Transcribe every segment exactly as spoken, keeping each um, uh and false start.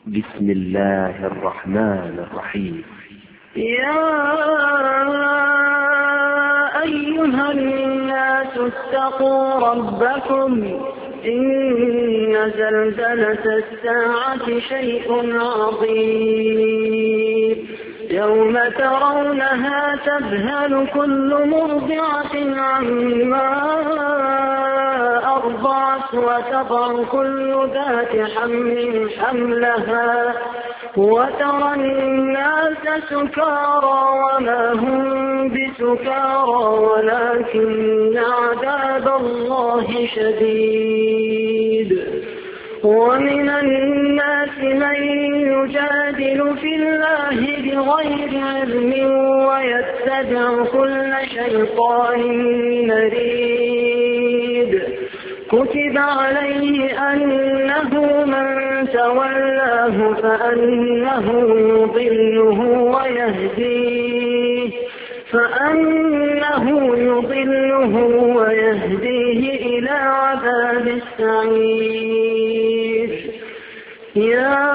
بسم الله الرحمن الرحيم. يا أيها الناس اتقوا ربكم إن زلزلة الساعة شيء عظيم يوم ترونها تذهل كل مرضعة عما أرضعت وتضع كل ذات حمل حملها وترى الناس سكارى وما هم بسكارى ولكن عذاب الله شديد. ومن الناس من يجادل في الله بغير علم ويتبع كل شيطان مريد. كتب عليه أنه من تولاه فأنه يضله ويهديه فأنه يضله ويهديه إلى عذاب السعير. يا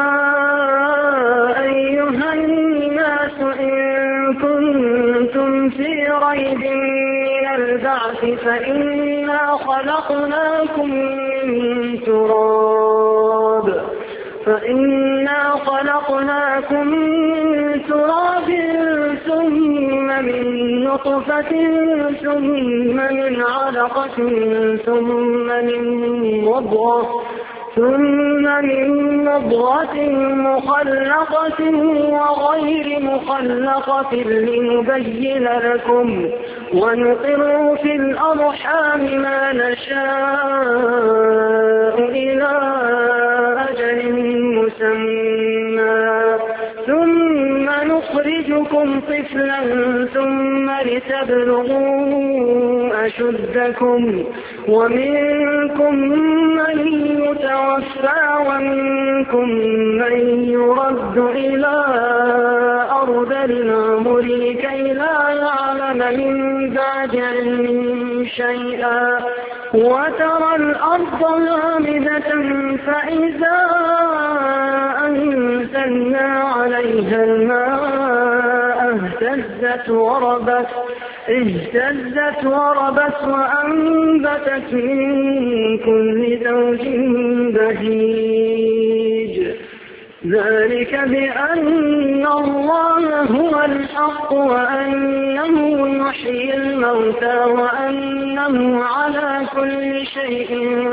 أيها الناس إن كنتم في ريب من البعث فإنا خلقناكم من تراب فإنا خلقناكم من تراب ثم من نطفة ثم من علقة ثم من مضغة ثم من مضغة مخلقة وغير مخلقة لنبين لكم ونقر في الأرحام ما نشاء إلى أجل مسمى ثم نخرجكم طفلا ثم لتبلغوا أشدكم ومنكم من يتوفى ومنكم من يرد إلى أرذل العمر لكي لا يعلم من بعد علم شيئا وترى الأرض هامدة فإذا أنزلنا عليها الماء اهتزت وربت اهتزت وربت وأنبتت من كل زوج بهيج. ذلك بأن الله هو الحق وأنه يحيي الموتى وأنه على كل شيء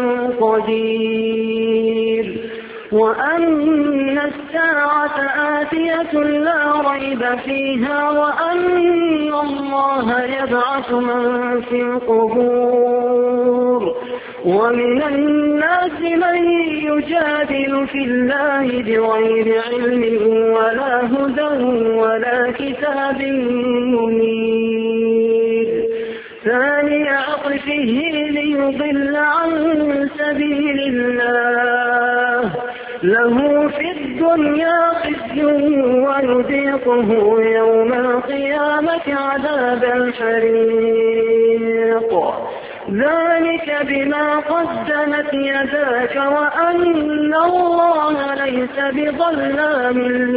قدير وأن الساعة آتية لا ريب فيها وأن الله يبعث من في القبور. ومن الناس من يجادل في الله بغير علم ولا هدى ولا كتاب منير. ثاني عطفه ليضل عن سبيل الله له في الدنيا خزي ونذيقه يوم القيامة عذاب الحريق. ذلك بما قدمت يداك وأن الله ليس بظلام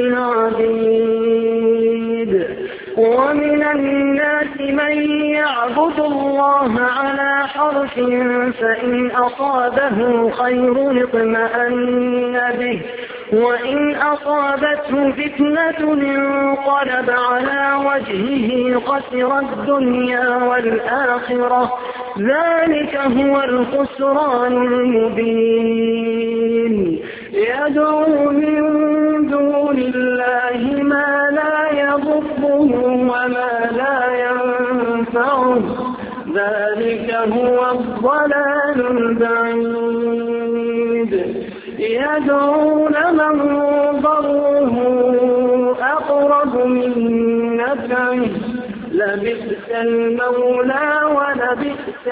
للعبيد. ومن الناس من يعبد الله على حرف فإن أصابه خير اطمأن به وإن أصابته فتنة انقلب على وجهه خسر الدنيا والآخرة. ذلك هو الخسران المبين. يدعو من دون الله ما لا يضره وما لا ينفعه. ذلك هو الضلال البعيد. يدعو لمن ضره أقرب من نفعه. لبئس المولى ولبئس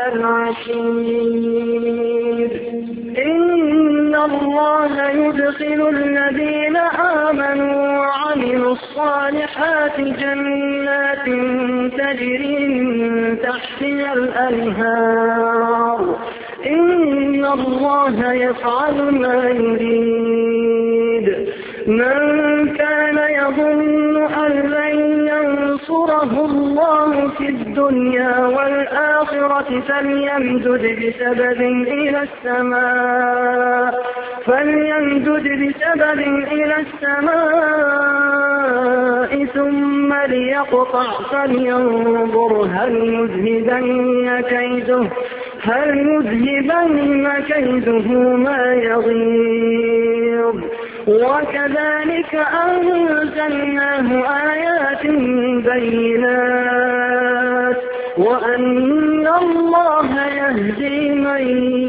العشير. إن الله يدخل الذين آمنوا وعملوا الصالحات جنات تجري من تحتها الأنهار. إن الله يفعل ما يريد. من كان يظن أن لن ينصره الله في الدنيا والآخرة فليمدد بسبب إلى السماء فليمدد بسبب إلى السماء ثم ليقطع فلينظر هل يذهبن كيده هل يذهبن كيده ما يغيظ. وكذلك أنزلناه آيات بينات وأن الله يهدي من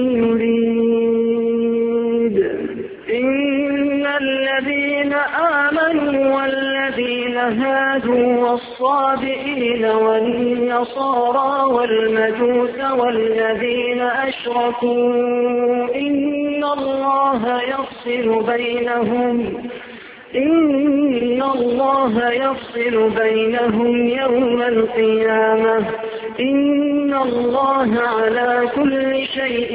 يريد. إن الذين آمنوا والذين هادوا والصابئين والنصارى والمجوس والذين أشركوا إن الله يفصل بينهم إن الله يفصل بينهم يوم القيامة إن الله على كل شيء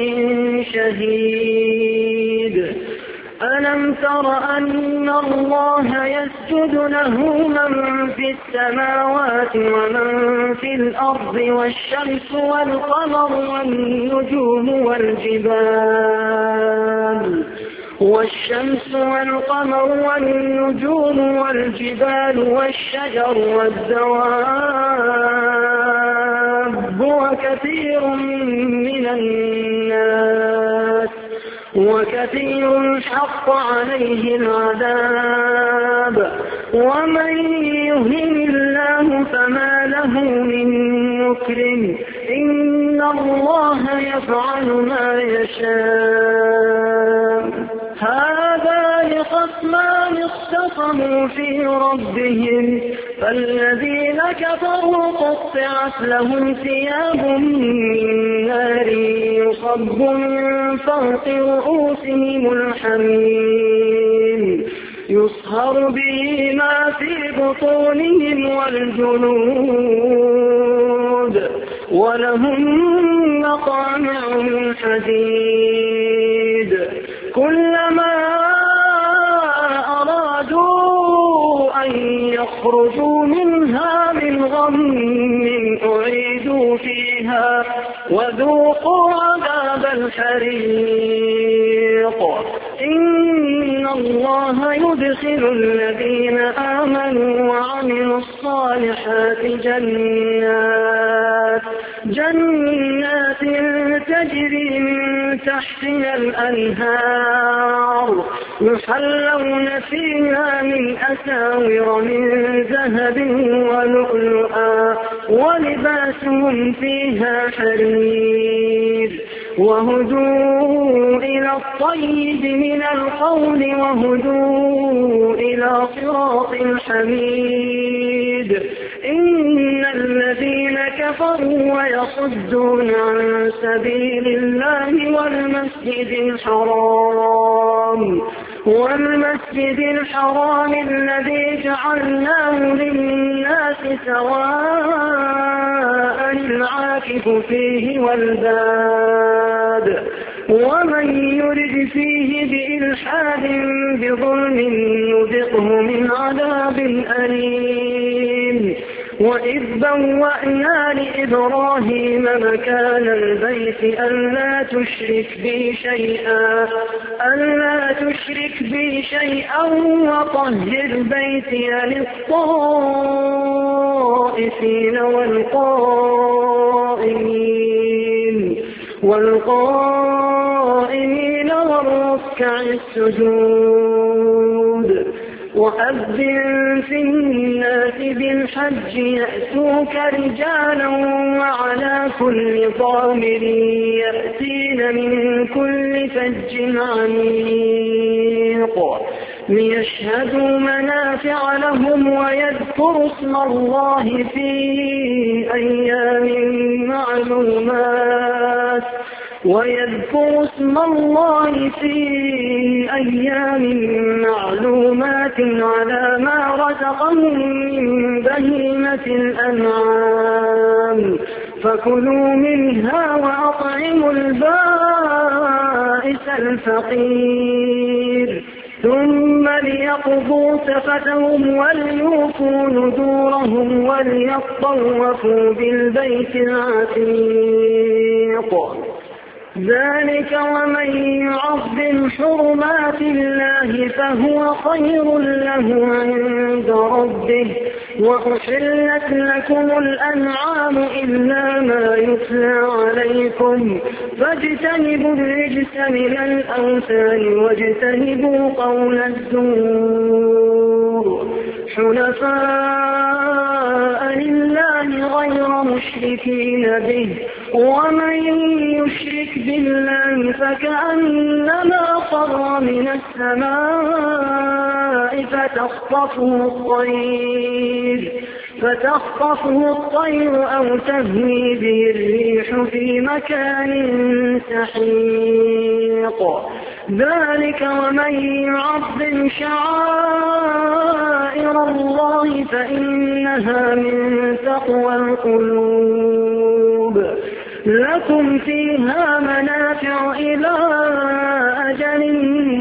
شهيد. ألم تر أن الله يسجد له من في السماوات ومن في الأرض والشمس والقمر والنجوم والجبال والشمس والقمر والنجوم والجبال والشجر والدواب وكثير من الناس وكثير حق عليه العذاب ومن يهن الله فما له من مكرم إن الله يفعل ما يشاء. هذان خصمان اختصموا في ربهم فالذين كفروا قطعت لهم ثياب من نار يصب من فوق رؤوسهم الحميم يصهر به ما في بطونهم والجلود ولهم مقامع من حديد كلما أرادوا أن يخرجوا منها من غم أعيدوا فيها وذوقوا عذاب الحريق. إن الله يدخل الذين آمنوا وعملوا الصالحات جنات جنات تجري من تحتها الأنهار يحلون فيها من أساور من ذهب ولؤلؤا ولباسهم فيها حرير وهدوا إلى الطيب من القول وهدوا إلى صراط الحميد. إن الذين كفروا ويصدون عن سبيل الله والمسجد الحرام والمسجد الحرام الذي جعلناه للناس سواء العاكف فيه والباد ومن يرد فيه بإلحاد بظلم نذقه من عذاب أليم. وإذ بوأنا لإبراهيم مكان البيت ألا تشرك بي شيئا ألا تشرك بي شيئا وطهر بيتي للطائفين والقائمين والقائمين والركع السجود. وأذن في الناس بالحج يأتوك رجالا وعلى كل ضامر يأتين من كل فج عميق ليشهدوا منافع لهم ويذكروا اسم الله في أيام معلومات ويذكروا اسم الله في أيام معلومات على ما رزقهم من بهيمة الأنعام فكلوا منها وأطعموا البائس الفقير. ثم ليقضوا تفتهم وليوفوا نذورهم وليطوفوا بالبيت العتيق. ذلك ومن يعظم حرمات الله فهو خير له عند ربه. وأحلت لكم الأنعام إلا ما يتلى عليكم فاجتنبوا الرجس من الأوثان واجتنبوا قول الزور حنفاء لله غير مشركين به. ومن يشرك بالله فكأنما خر من السماء فتخطفه الطير فتخطفه الطير أو تهوي به الريح في مكان سحيق. ذلك ومن يعظم شعائر الله فإنها من تقوى القلوب. لكم فيها منافع إلى أجل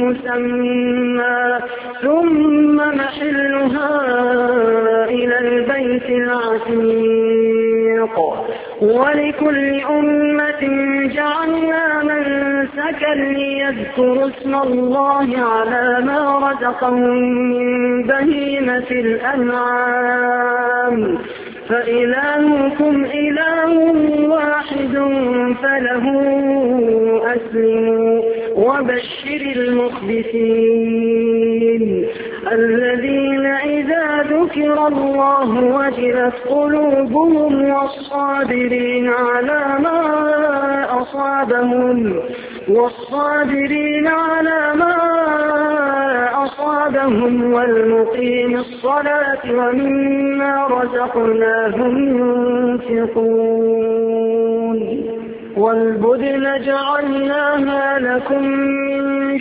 مسمى ثم محلها إلى البيت العتيق. ولكل أمة جعلنا منسكا ليذكروا اسم الله على ما رزقهم من بهيمة الأنعام فإلهكم إله واحد فله أسلموا. وبشر المخبتين الذين إذا ذكر الله وجلت قلوبهم والصابرين على ما أصابهم والصابرين على ما أصابهم والمقيم الصلاة ومما رزقناهم ينفقون. والبدن جعلناها لكم من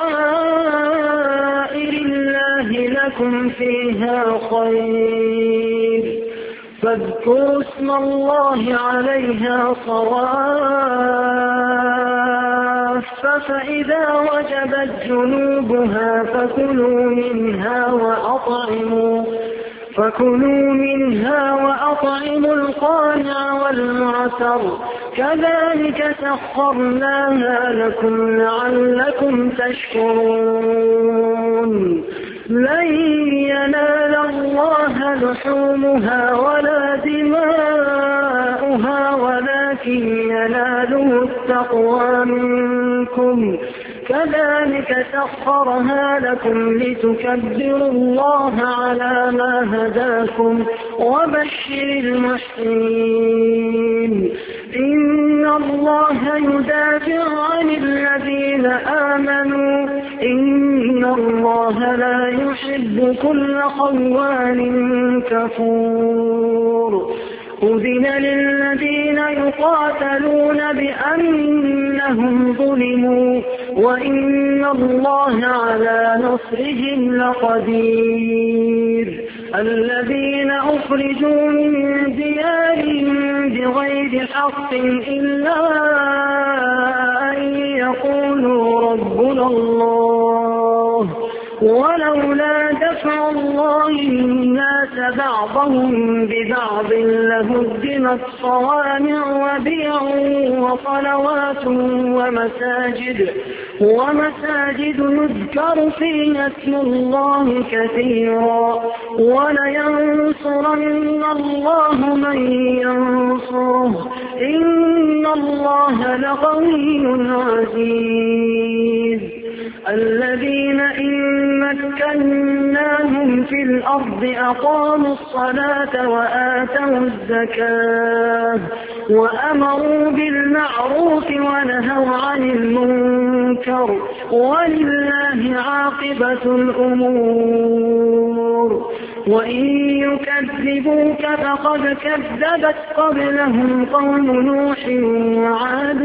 شعائر الله لكم فيها خير فاذكروا اسم الله عليها صواف فإذا وجبت جنوبها فكلوا منها وأطعموا فكلوا منها وأطعموا القانع والمعتر كذلك سخرناها لكم لعلكم تشكرون. لن ينال الله لحومها ولا دماؤها ولكن يناله التقوى منكم كذلك سخرها لكم لتكبروا الله على ما هداكم. وبشر المحسنين إن الله يدافع عن الذين آمنوا إن الله لا يحب كل خوان كفور. أذن للذين يقاتلون بأنهم ظلموا وإن الله على نصرهم لقدير. الذين أخرجوا من ديارهم بغير حق إلا أن يقولوا ربنا الله ولولا دفع الله الناس بعضهم ببعض لهدمت صوامع وبيع وصلوات ومساجد ومساجد يذكر فيها اسم الله كثيرا ولينصرن الله من ينصره إن الله لقوي عزيز. الذين إن مكناهم في الأرض أقاموا الصلاة وآتوا الزكاة وأمروا بالمعروف ونهوا عن المنكر ولله عاقبة الأمور. وإن يكذبوك فقد كذبت قبلهم قوم نوح وعاد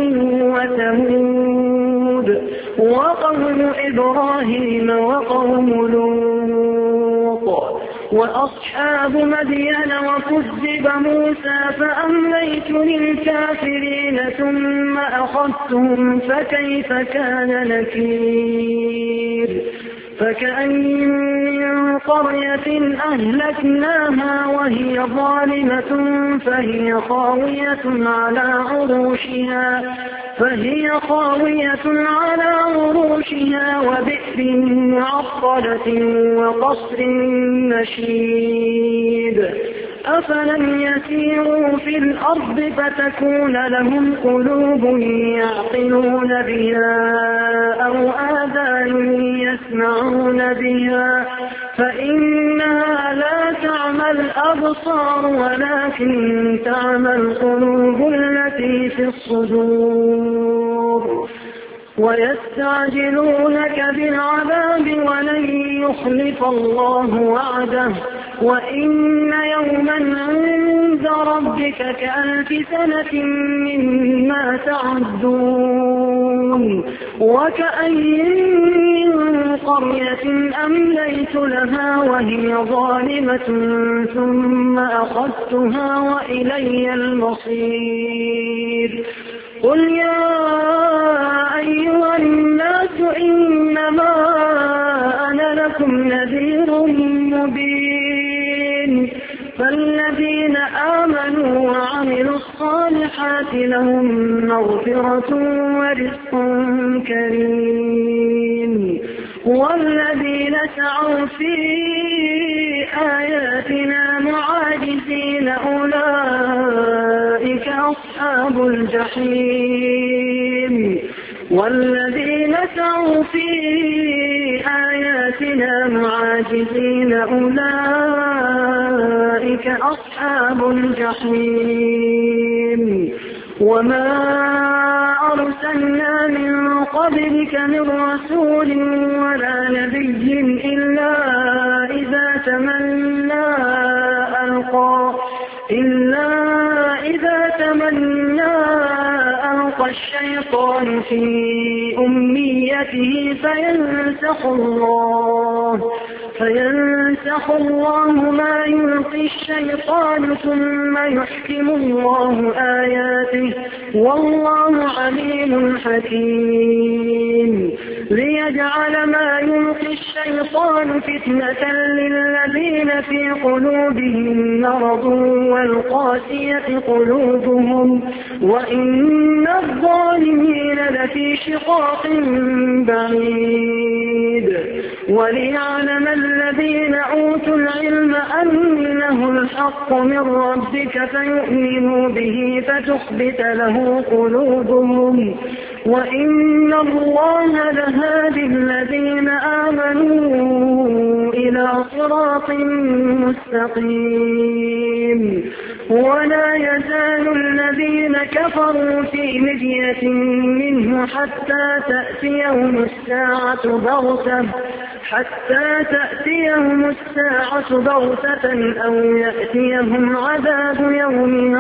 وثمود وقوم إبراهيم وقوم لوط وأصحاب مدين وكذب موسى فأمليت للكافرين ثم أخذتهم فكيف كان نكير. فكأين من قرية أهلكناها وهي ظالمة فهي خاوية على عروشها فهي خاوية على عروشها وبئر معطلة وقصر مشيد أفلم يسيروا في الأرض فتكون لهم قلوب يعقلون بها أو آذان يسمعون بها فإنها لا تعمى الأبصار ولكن تعمى القلوب التي في الصدور ويستعجلونك بالعذاب ولن يخلف الله وعده وإن يوما عند ربك كألف سنة مما تعدون وكأين من قرية أمليت لها وهي ظالمة ثم أخذتها وإلي المصير قل يا أيها الناس إنما أنا لكم نذير مبين فالذين آمنوا وعملوا الصالحات لهم مغفرة ورزق كريم والذين سعوا في آياتنا معاجزين أولئك أصحاب الجحيم والذين سعوا في آياتنا معاجزين أولئك أصحاب الجحيم وما أرسلنا من قبلك من رسول ولا نبي إلا إذا تمنى ألقى إلا إذا تمنى ألقى الشيطان في أمنيته فينسخ الله فينسخ الله ما يلقي الشيطان ثم يحكم الله آياته والله عليم حكيم ليجعل ما يلقي الشيطان فتنة للذين في قلوبهم مرض والقاسية قلوبهم وإن الظالمين لفي شقاق بعيد وليعلم الذين أوتوا العلم أنه الحق من ربك فيؤمنوا به فتخبت له قلوبهم وإن الله لهادي الذين آمنوا إلى صراط مستقيم ولا يزال الذين كفروا في مرية منه حتى تأتيهم الساعة بغتة حتى تأتيهم الساعة بغتة أو يأتيهم عذاب يوم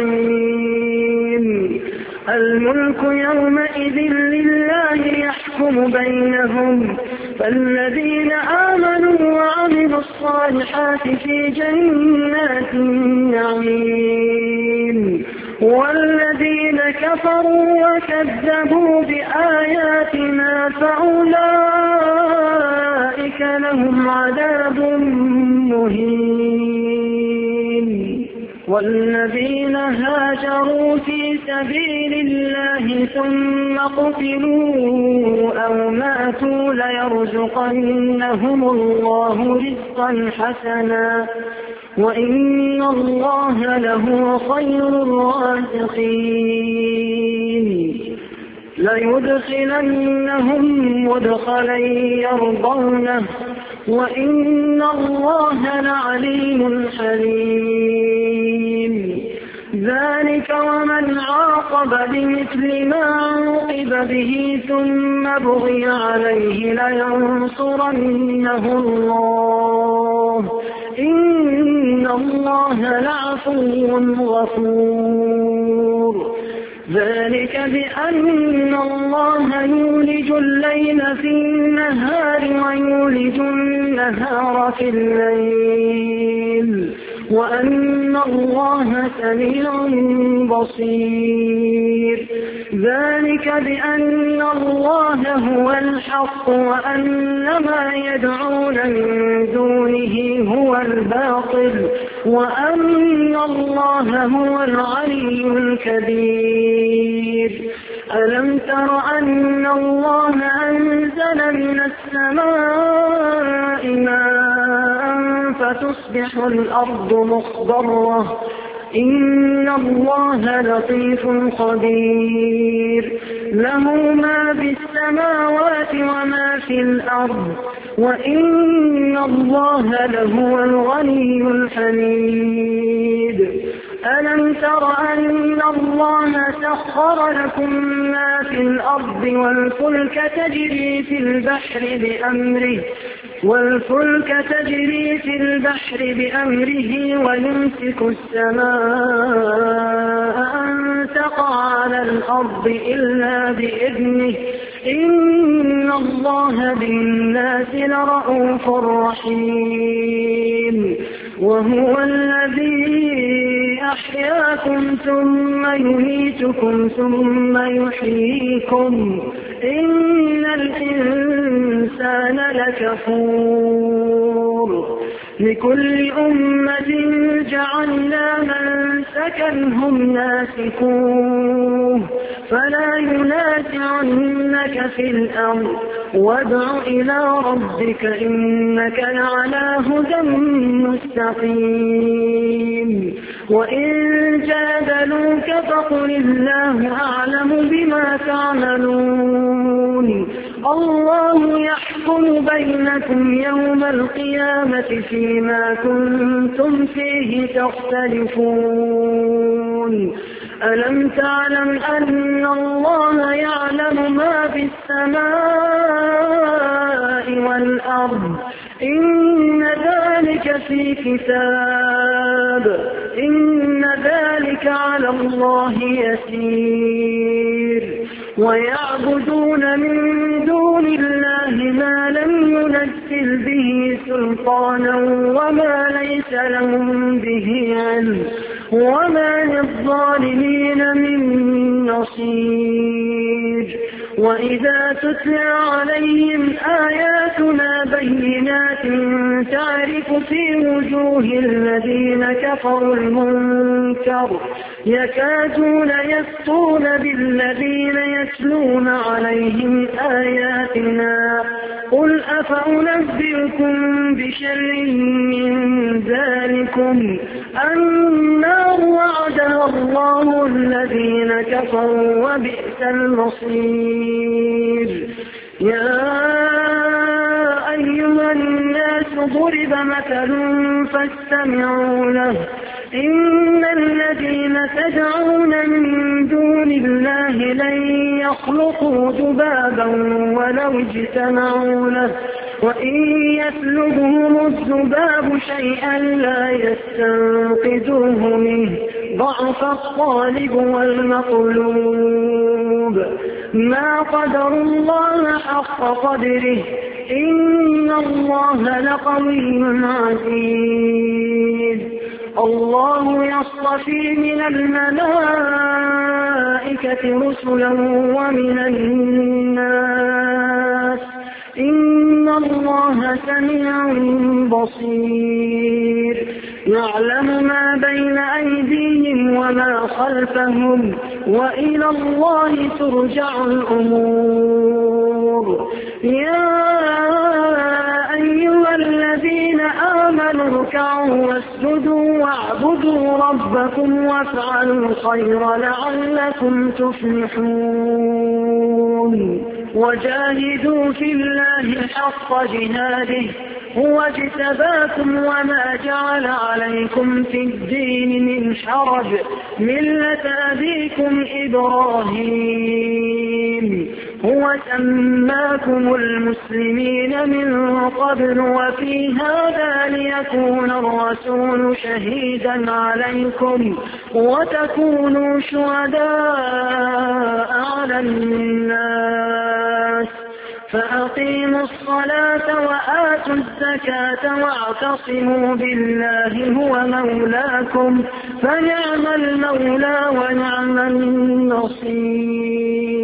عقيم الملك يومئذ لله يحكم بينهم فالذين آمنوا وعملوا الصالحات في جنات النعيم والذين كفروا وكذبوا بآياتنا فأولئك لهم عذاب مهين والذين هاجروا في سبيل الله ثم قتلوا أو ماتوا ليرزقنهم الله رزقا حسنا وإن الله له خير الرازقين ليدخلنهم مدخلا يرضونه وإن الله لعليم حليم ذلك ومن عاقب بمثل ما عوقب به ثم بغي عليه لينصرنه الله إن الله لعفو غفور ذلك بأن الله يولج الليل في النهار ويولج النهار في الليل وأن الله سميع بصير. ذلك بأن الله هو الحق وأن ما يدعون من دونه هو الباطل وأن الله هو العلي الكبير. ألم تر أن الله أنزل من السماء ماء فتصبح الأرض مخضرة إن الله لطيف خبير. له ما في السماوات وما في الأرض وإن الله لهو الغني الحميد. ألم تر أن الله سخر لكم ما في الأرض والفلك تجري في البحر بأمره والفلك تجري في البحر بأمره ويمسك السماء أن تقع على الأرض إلا بإذنه إن الله بالناس لرءوف رحيم. وهو الذي أحياكم ثم يميتكم ثم يحييكم إن الإنسان لكفور. لكل أمة جعلنا منسكا هم ناسكوه فلا ينازعنك في الأمر وادع إلى ربك إنك لعلى هدى مستقيم. وإن جادلوك فقل الله أعلم بما تعملون الله يحكم بينكم يوم القيامة فيما كنتم فيه تختلفون. ألم تعلم أن الله يعلم ما في السماء والأرض إن ذلك في كتاب إن ذلك على الله يسير. ويعبدون من دون الله ما لم ينزل به سلطانا وما ليس لهم به علم وما للظالمين من نصير. وإذا تتلى عليهم آياتنا بينات تعرف في وجوه الذين كفروا المنكر يكادون يسطون بالذين يتلون عليهم آياتنا قل أفأنبئكم بشر من ذلكم النار وعدها الله الذين كفروا وبئس المصير. يا أيها الناس ضرب مثل فاستمعوا له إن الذين تدعون من دون الله لن يخلقوا ذبابا ولو اجتمعوا له وإن يسلبهم الذباب شيئا لا يستنقذوه منه ضعف الطالب والمطلوب. ما قدر الله حق قدره إن الله لقوي عزيز. الله يصطفي من الملائكة رسلا ومن الناس إن الله سميع بصير. يعلم ما بين أيديهم وما خلفهم وإلى الله ترجع الأمور. يا أيها الذين آمنوا اركعوا واسجدوا واعبدوا ربكم وافعلوا الخير لعلكم تفلحون. وجاهدوا في الله حق جهاده هو اجتباكم وما جعل عليكم في الدين من حرج ملة أبيكم إبراهيم هو سماكم المسلمين من قبل وفي هذا ليكون الرسول شهيدا عليكم وتكونوا شهداء على الناس فأقيموا الصلاة وآتوا الزكاة واعتصموا بالله هو مولاكم فنعم المولى ونعم النصير.